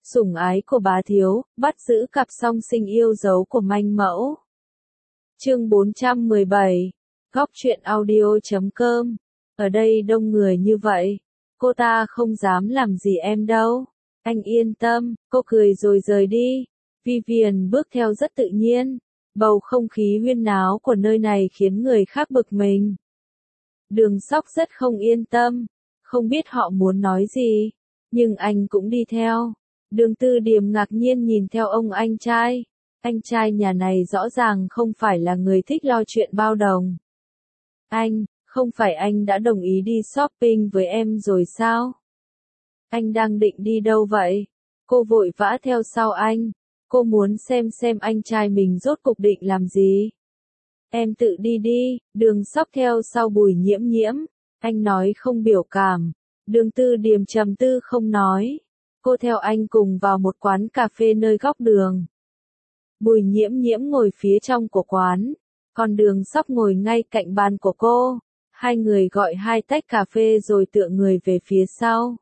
Sủng ái của bá thiếu, bắt giữ cặp song sinh yêu dấu của manh mẫu. Chương 417, Góc truyện audio.com. Ở đây đông người như vậy, cô ta không dám làm gì em đâu. Anh yên tâm, cô cười rồi rời đi. Vivian bước theo rất tự nhiên. Bầu không khí huyên náo của nơi này khiến người khác bực mình. Đường Sóc rất không yên tâm, không biết họ muốn nói gì, nhưng anh cũng đi theo. Đường Tư Điềm ngạc nhiên nhìn theo ông anh trai. Anh trai nhà này rõ ràng không phải là người thích lo chuyện bao đồng. Anh, không phải anh đã đồng ý đi shopping với em rồi sao? Anh đang định đi đâu vậy? Cô vội vã theo sau anh. Cô muốn xem anh trai mình rốt cục định làm gì. Em tự đi đi. Đường Sóc theo sau Bùi Nhiễm Nhiễm. Anh nói không biểu cảm. Đường Tư Điềm trầm tư không nói. Cô theo anh cùng vào một quán cà phê nơi góc đường. Bùi Nhiễm Nhiễm ngồi phía trong của quán, còn Đường Sóc ngồi ngay cạnh bàn của cô. Hai người gọi 2 tách cà phê rồi tựa người về phía sau.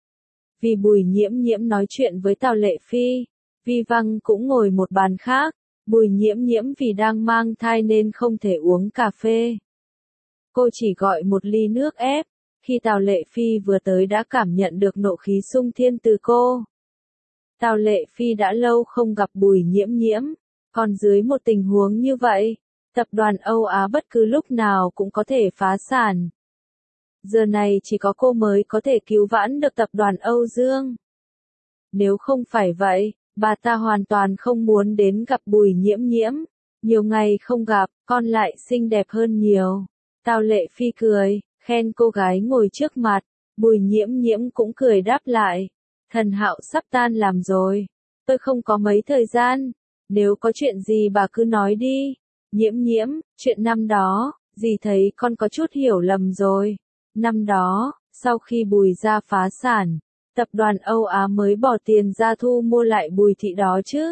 Vì Bùi Nhiễm Nhiễm nói chuyện với Tào Lệ Phi, Vi Văng cũng ngồi một bàn khác. Bùi Nhiễm Nhiễm vì đang mang thai nên không thể uống cà phê. Cô chỉ gọi một ly nước ép. Khi Tào Lệ Phi vừa tới đã cảm nhận được nộ khí xung thiên từ cô. Tào Lệ Phi đã lâu không gặp Bùi Nhiễm Nhiễm, còn dưới một tình huống như vậy, tập đoàn Âu Á bất cứ lúc nào cũng có thể phá sản. Giờ này chỉ có cô mới có thể cứu vãn được tập đoàn Âu Dương. Nếu không phải vậy, bà ta hoàn toàn không muốn đến gặp Bùi Nhiễm Nhiễm. Nhiều ngày không gặp, con lại xinh đẹp hơn nhiều. Tào Lệ Phi cười, khen cô gái ngồi trước mặt. Bùi Nhiễm Nhiễm cũng cười đáp lại. Thần Hạo sắp tan làm rồi. Tôi không có mấy thời gian. Nếu có chuyện gì bà cứ nói đi. Nhiễm Nhiễm, chuyện năm đó, dì thấy con có chút hiểu lầm rồi. Năm đó, sau khi Bùi gia phá sản, tập đoàn Âu Á mới bỏ tiền ra thu mua lại Bùi thị đó chứ.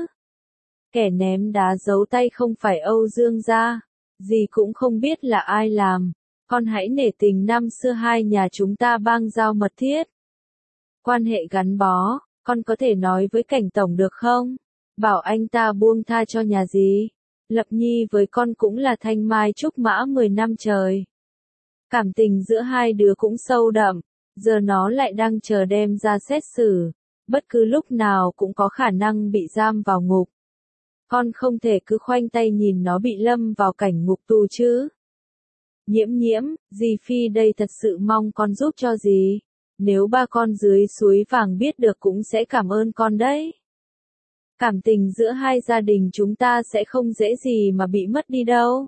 Kẻ ném đá giấu tay không phải Âu Dương gia. Dì cũng không biết là ai làm. Con hãy nể tình năm xưa hai nhà chúng ta bang giao mật thiết. Quan hệ gắn bó, con có thể nói với Cảnh Tổng được không? Bảo anh ta buông tha cho nhà dì. Lập Nhi với con cũng là thanh mai trúc mã 10 năm trời. Cảm tình giữa hai đứa cũng sâu đậm, giờ nó lại đang chờ đem ra xét xử. Bất cứ lúc nào cũng có khả năng bị giam vào ngục. Con không thể cứ khoanh tay nhìn nó bị lâm vào cảnh ngục tù chứ. Nhiễm Nhiễm, dì Phi đây thật sự mong con giúp cho dì. Nếu ba con dưới suối vàng biết được cũng sẽ cảm ơn con đấy. Cảm tình giữa hai gia đình chúng ta sẽ không dễ gì mà bị mất đi đâu.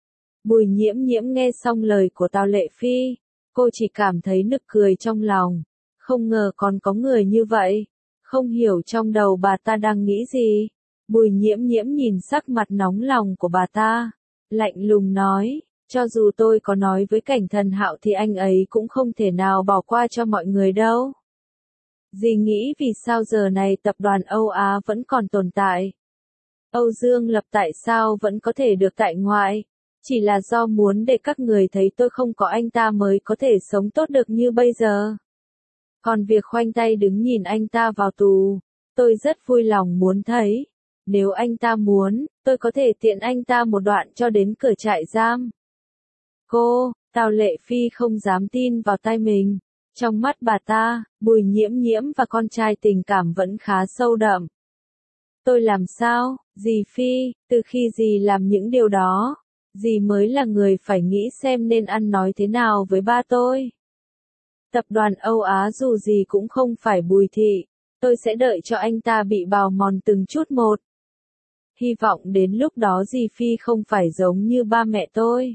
Bùi Nhiễm Nhiễm nghe xong lời của Tào Lệ Phi, cô chỉ cảm thấy nực cười trong lòng. Không ngờ còn có người như vậy. Không hiểu trong đầu bà ta đang nghĩ gì. Bùi Nhiễm Nhiễm nhìn sắc mặt nóng lòng của bà ta, lạnh lùng nói. Cho dù tôi có nói với Cảnh Thần Hạo thì anh ấy cũng không thể nào bỏ qua cho mọi người đâu. Dì nghĩ vì sao giờ này tập đoàn Âu Á vẫn còn tồn tại? Âu Dương Lập tại sao vẫn có thể được tại ngoại? Chỉ là do muốn để các người thấy tôi không có anh ta mới có thể sống tốt được như bây giờ. Còn việc khoanh tay đứng nhìn anh ta vào tù, tôi rất vui lòng muốn thấy. Nếu anh ta muốn, tôi có thể tiện anh ta một đoạn cho đến cửa trại giam. Cô, Tào Lệ Phi không dám tin vào tai mình. Trong mắt bà ta, Bùi Nhiễm Nhiễm và con trai tình cảm vẫn khá sâu đậm. Tôi làm sao, dì Phi, từ khi dì làm những điều đó, dì mới là người phải nghĩ xem nên ăn nói thế nào với ba tôi. Tập đoàn Âu Á dù gì cũng không phải Bùi thị, tôi sẽ đợi cho anh ta bị bào mòn từng chút một. Hy vọng đến lúc đó dì Phi không phải giống như ba mẹ tôi.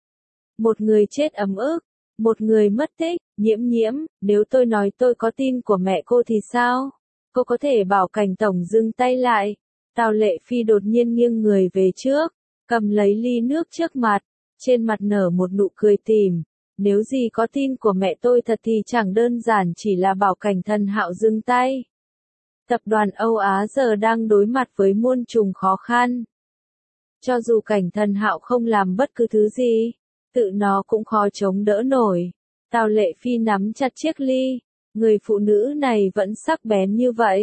Một người chết ấm ức, một người mất tích. Nhiễm Nhiễm, nếu tôi nói tôi có tin của mẹ cô thì sao? Cô có thể bảo Cảnh Tổng dừng tay lại. Tào Lệ Phi đột nhiên nghiêng người về trước, cầm lấy ly nước trước mặt, trên mặt nở một nụ cười tỉm. Nếu gì có tin của mẹ tôi thật thì chẳng đơn giản chỉ là bảo Cảnh Thần Hạo dừng tay. Tập đoàn Âu Á giờ đang đối mặt với muôn trùng khó khăn. Cho dù Cảnh Thần Hạo không làm bất cứ thứ gì, tự nó cũng khó chống đỡ nổi. Tào Lệ Phi nắm chặt chiếc ly, người phụ nữ này vẫn sắc bén như vậy.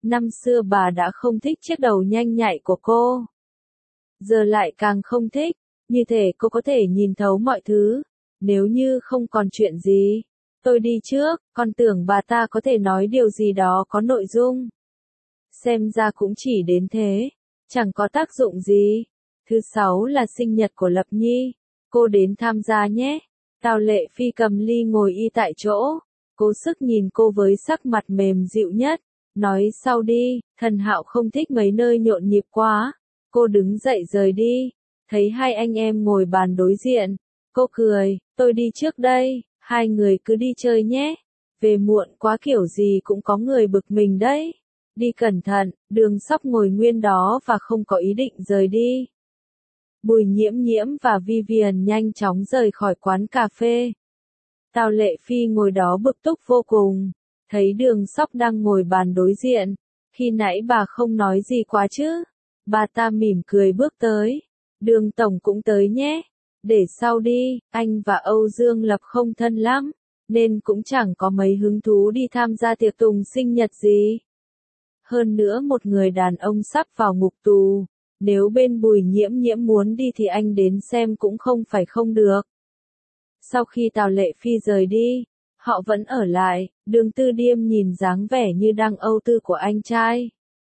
Năm xưa bà đã không thích chiếc đầu nhanh nhạy của cô. Giờ lại càng không thích, như thể cô có thể nhìn thấu mọi thứ. Nếu như không còn chuyện gì, tôi đi trước, con tưởng bà ta có thể nói điều gì đó có nội dung. Xem ra cũng chỉ đến thế, chẳng có tác dụng gì. Thứ 6 là sinh nhật của Lập Nhi, cô đến tham gia nhé. Tào Lệ Phi cầm ly ngồi y tại chỗ, cố sức nhìn cô với sắc mặt mềm dịu nhất, nói sau đi, Thần Hạo không thích mấy nơi nhộn nhịp quá. Cô đứng dậy rời đi, thấy hai anh em ngồi bàn đối diện, cô cười, tôi đi trước đây, hai người cứ đi chơi nhé, về muộn quá kiểu gì cũng có người bực mình đấy. Đi cẩn thận, Đường Sóc ngồi nguyên đó và không có ý định rời đi. Bùi Nhiễm Nhiễm và Vivian nhanh chóng rời khỏi quán cà phê. Tào Lệ Phi ngồi đó bực tức vô cùng, thấy Đường Sóc đang ngồi bàn đối diện, khi nãy bà không nói gì quá chứ. Bà ta mỉm cười bước tới, Đường Tổng cũng tới nhé, để sau đi, anh và Âu Dương Lập không thân lắm, nên cũng chẳng có mấy hứng thú đi tham gia tiệc tùng sinh nhật gì. Hơn nữa một người đàn ông sắp vào ngục tù, nếu bên Bùi Nhiễm Nhiễm muốn đi thì anh đến xem cũng không phải không được. Sau khi Tào Lệ Phi rời đi, họ vẫn ở lại, Đường Tư Điềm nhìn dáng vẻ như đang âu tư của anh trai.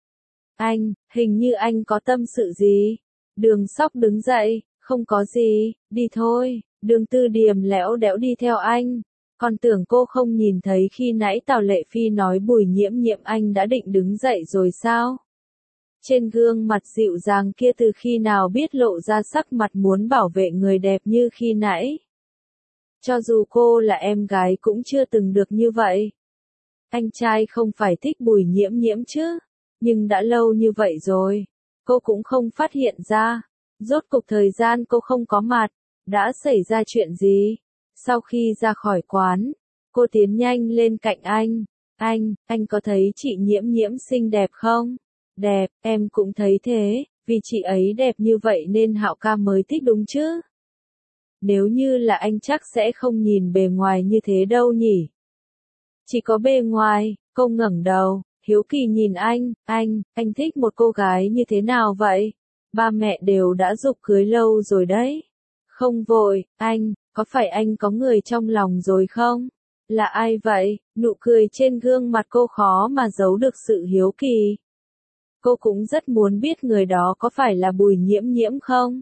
Anh, hình như anh có tâm sự gì? Đường Sóc đứng dậy, không có gì, đi thôi. Đường Tư Điềm lẽo đẽo đi theo anh. Còn tưởng cô không nhìn thấy khi nãy Tào Lệ Phi nói Bùi Nhiễm Nhiễm anh đã định đứng dậy rồi sao? Trên gương mặt dịu dàng kia từ khi nào biết lộ ra sắc mặt muốn bảo vệ người đẹp như khi nãy. Cho dù cô là em gái cũng chưa từng được như vậy. Anh trai không phải thích Bùi Nhiễm Nhiễm chứ, nhưng đã lâu như vậy rồi, cô cũng không phát hiện ra. Rốt cục thời gian cô không có mặt, đã xảy ra chuyện gì? Sau khi ra khỏi quán, cô tiến nhanh lên cạnh anh. Anh có thấy chị Nhiễm Nhiễm xinh đẹp không? Đẹp, em cũng thấy thế, vì chị ấy đẹp như vậy nên Hạo ca mới thích đúng chứ? Nếu như là anh chắc sẽ không nhìn bề ngoài như thế đâu nhỉ? Chỉ có bề ngoài, cô ngẩng đầu, hiếu kỳ nhìn anh thích một cô gái như thế nào vậy? Ba mẹ đều đã giục cưới lâu rồi đấy. Không vội, có phải anh có người trong lòng rồi không? Là ai vậy? Nụ cười trên gương mặt cô khó mà giấu được sự hiếu kỳ. Cô cũng rất muốn biết người đó có phải là Bùi Nhiễm Nhiễm không?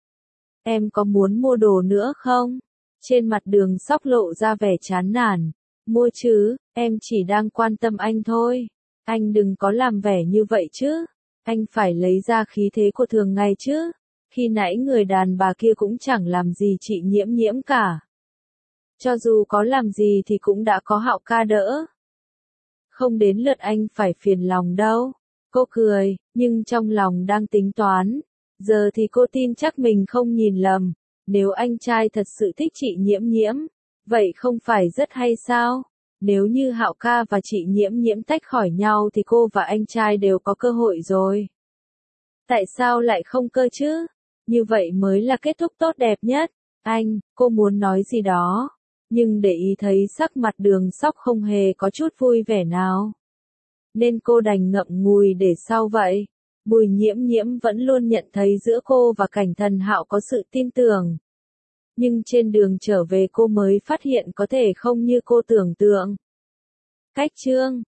Em có muốn mua đồ nữa không? Trên mặt Đường Sóc lộ ra vẻ chán nản. Mua chứ, em chỉ đang quan tâm anh thôi. Anh đừng có làm vẻ như vậy chứ. Anh phải lấy ra khí thế của thường ngày chứ. Khi nãy người đàn bà kia cũng chẳng làm gì chị Nhiễm Nhiễm cả. Cho dù có làm gì thì cũng đã có Hạo ca đỡ. Không đến lượt anh phải phiền lòng đâu. Cô cười, nhưng trong lòng đang tính toán. Giờ thì cô tin chắc mình không nhìn lầm. Nếu anh trai thật sự thích chị Nhiễm Nhiễm, vậy không phải rất hay sao? Nếu như Hạo ca và chị Nhiễm Nhiễm tách khỏi nhau thì cô và anh trai đều có cơ hội rồi. Tại sao lại không cơ chứ? Như vậy mới là kết thúc tốt đẹp nhất. Cô muốn nói gì đó, nhưng để ý thấy sắc mặt Đường Sóc không hề có chút vui vẻ nào. Nên cô đành ngậm ngùi để sau vậy. Bùi Nhiễm Nhiễm vẫn luôn nhận thấy giữa cô và Cảnh Thần Hạo có sự tin tưởng. Nhưng trên đường trở về cô mới phát hiện có thể không như cô tưởng tượng. Cách chương